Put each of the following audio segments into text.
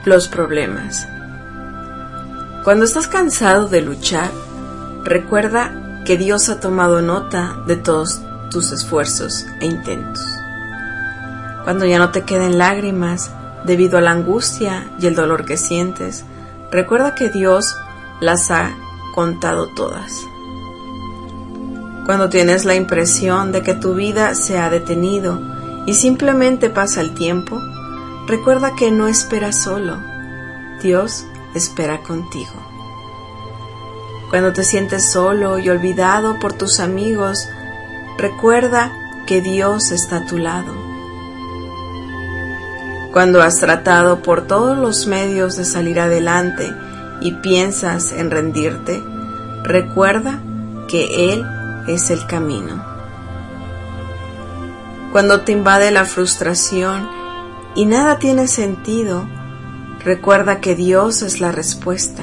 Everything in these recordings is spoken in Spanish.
los problemas. Cuando estás cansado de luchar, recuerda que Dios ha tomado nota de todos tus esfuerzos e intentos. Cuando ya no te queden lágrimas debido a la angustia y el dolor que sientes, recuerda que Dios las ha contado todas. Cuando tienes la impresión de que tu vida se ha detenido y simplemente pasa el tiempo, recuerda que no esperas solo, Dios espera contigo. Cuando te sientes solo y olvidado por tus amigos, recuerda que Dios está a tu lado. Cuando has tratado por todos los medios de salir adelante y piensas en rendirte, recuerda que Él es el camino. Cuando te invade la frustración y nada tiene sentido, recuerda que Dios es la respuesta.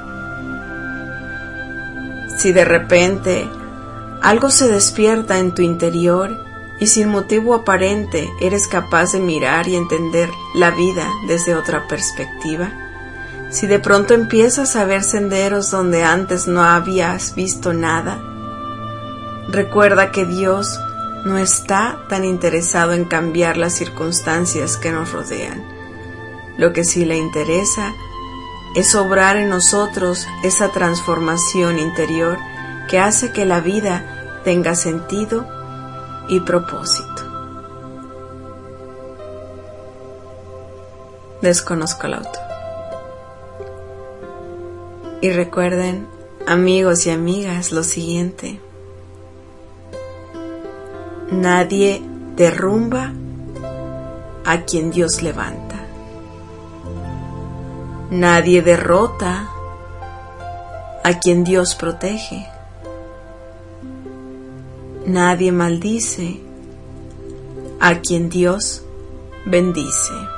Si de repente algo se despierta en tu interior y sin motivo aparente eres capaz de mirar y entender la vida desde otra perspectiva, si de pronto empiezas a ver senderos donde antes no habías visto nada, recuerda que Dios no está tan interesado en cambiar las circunstancias que nos rodean. Lo que sí le interesa es obrar en nosotros esa transformación interior que hace que la vida tenga sentido y propósito. Desconozco el autor. Y recuerden, amigos y amigas, lo siguiente: nadie derrumba a quien Dios levanta. Nadie derrota a quien Dios protege. Nadie maldice a quien Dios bendice.